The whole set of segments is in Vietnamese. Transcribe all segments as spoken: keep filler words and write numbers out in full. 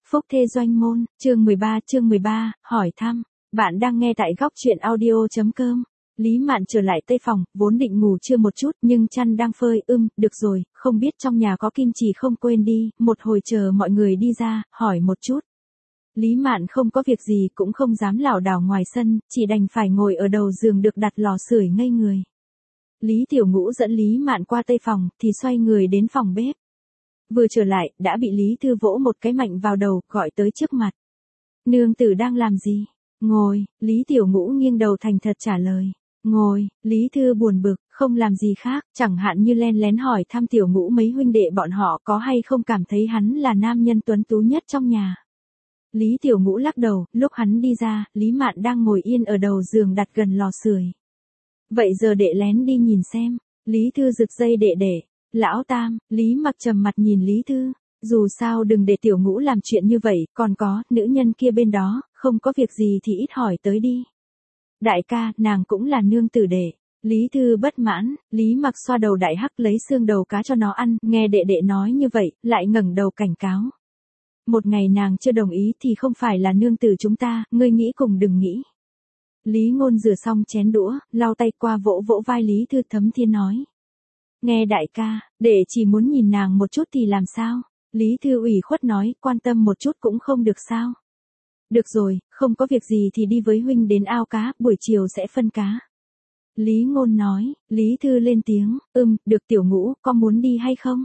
Phúc Thê Doanh Môn, chương mười ba chương mười ba, hỏi thăm. Bạn đang nghe tại góc truyện audio.com. Lý Mạn trở lại tây phòng, vốn định ngủ trưa một chút nhưng chăn đang phơi, ưm, được rồi, không biết trong nhà có kim chỉ không, quên đi, một hồi chờ mọi người đi ra, hỏi một chút. Lý Mạn không có việc gì cũng không dám lảo đảo ngoài sân, chỉ đành phải ngồi ở đầu giường được đặt lò sưởi ngây người. Lý Tiểu Ngũ dẫn Lý Mạn qua tây phòng, thì xoay người đến phòng bếp. Vừa trở lại, đã bị Lý Thư vỗ một cái mạnh vào đầu, gọi tới trước mặt. Nương tử đang làm gì? Ngồi, Lý Tiểu Ngũ nghiêng đầu thành thật trả lời. Ngồi, Lý Thư buồn bực, không làm gì khác, chẳng hạn như len lén hỏi thăm Tiểu Ngũ mấy huynh đệ bọn họ có hay không cảm thấy hắn là nam nhân tuấn tú nhất trong nhà. Lý Tiểu Ngũ lắc đầu, lúc hắn đi ra, Lý Mạn đang ngồi yên ở đầu giường đặt gần lò sưởi. Vậy giờ đệ lén đi nhìn xem, Lý Thư giựt dây đệ đệ. Lão Tam, Lý Mặc trầm mặt nhìn Lý Thư, dù sao đừng để Tiểu Ngũ làm chuyện như vậy, còn có, nữ nhân kia bên đó, không có việc gì thì ít hỏi tới đi. Đại ca, nàng cũng là nương tử đệ. Lý Thư bất mãn, Lý Mặc xoa đầu đại hắc lấy xương đầu cá cho nó ăn, nghe đệ đệ nói như vậy, lại ngẩng đầu cảnh cáo. Một ngày nàng chưa đồng ý thì không phải là nương tử chúng ta, ngươi nghĩ cùng đừng nghĩ. Lý Ngôn rửa xong chén đũa, lau tay qua vỗ vỗ vai Lý Thư thấm thiên nói. Nghe đại ca, đệ chỉ muốn nhìn nàng một chút thì làm sao? Lý Thư ủy khuất nói, quan tâm một chút cũng không được sao? Được rồi, không có việc gì thì đi với huynh đến ao cá, buổi chiều sẽ phân cá. Lý Ngôn nói, Lý Thư lên tiếng, ừm, được Tiểu Ngũ, có muốn đi hay không?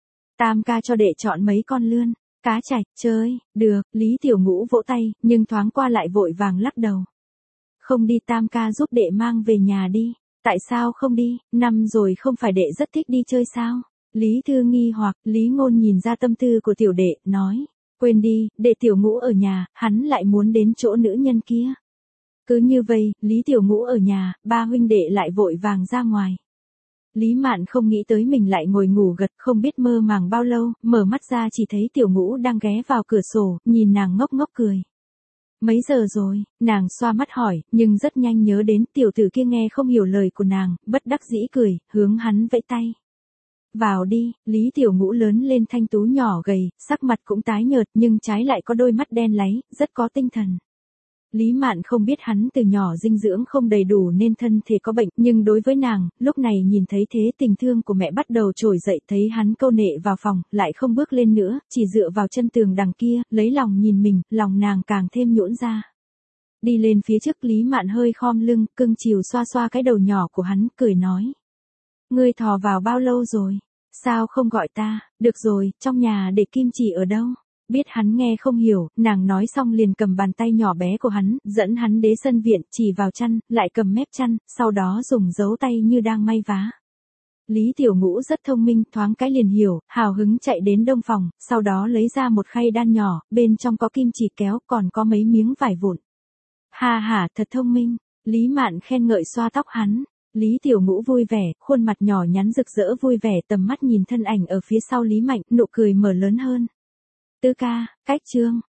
Tam ca cho đệ chọn mấy con lươn, cá chạch, chơi, được, Lý Tiểu Ngũ vỗ tay, nhưng thoáng qua lại vội vàng lắc đầu. Không đi, Tam ca giúp đệ mang về nhà đi. Tại sao không đi, năm rồi không phải đệ rất thích đi chơi sao? Lý Thư nghi hoặc, Lý Ngôn nhìn ra tâm tư của tiểu đệ, nói, quên đi, để Tiểu Ngũ ở nhà, hắn lại muốn đến chỗ nữ nhân kia. Cứ như vậy, Lý Tiểu Ngũ ở nhà, ba huynh đệ lại vội vàng ra ngoài. Lý Mạn không nghĩ tới mình lại ngồi ngủ gật, không biết mơ màng bao lâu, mở mắt ra chỉ thấy Tiểu Ngũ đang ghé vào cửa sổ, nhìn nàng ngốc ngốc cười. Mấy giờ rồi, nàng xoa mắt hỏi, nhưng rất nhanh nhớ đến tiểu tử kia nghe không hiểu lời của nàng, bất đắc dĩ cười, hướng hắn vẫy tay. Vào đi, Lý Tiểu Ngũ lớn lên thanh tú nhỏ gầy, sắc mặt cũng tái nhợt nhưng trái lại có đôi mắt đen láy, rất có tinh thần. Lý Mạn không biết hắn từ nhỏ dinh dưỡng không đầy đủ nên thân thể có bệnh, nhưng đối với nàng, lúc này nhìn thấy thế tình thương của mẹ bắt đầu trồi dậy, thấy hắn câu nệ vào phòng, lại không bước lên nữa, chỉ dựa vào chân tường đằng kia, lấy lòng nhìn mình, lòng nàng càng thêm nhũn ra. Đi lên phía trước, Lý Mạn hơi khom lưng, cưng chiều xoa xoa cái đầu nhỏ của hắn, cười nói. Ngươi thò vào bao lâu rồi? Sao không gọi ta? Được rồi, trong nhà để kim chỉ ở đâu? Biết hắn nghe không hiểu, nàng nói xong liền cầm bàn tay nhỏ bé của hắn, dẫn hắn đến sân viện, chỉ vào chăn, lại cầm mép chăn, sau đó dùng dấu tay như đang may vá. Lý Tiểu Ngũ rất thông minh, thoáng cái liền hiểu, hào hứng chạy đến đông phòng, sau đó lấy ra một khay đan nhỏ, bên trong có kim chỉ kéo, còn có mấy miếng vải vụn. Ha ha, thật thông minh, Lý Mạn khen ngợi xoa tóc hắn. Lý Tiểu Ngũ vui vẻ, khuôn mặt nhỏ nhắn rực rỡ vui vẻ, tầm mắt nhìn thân ảnh ở phía sau Lý Mạnh, nụ cười mở lớn hơn. Tứ ca, cách chương,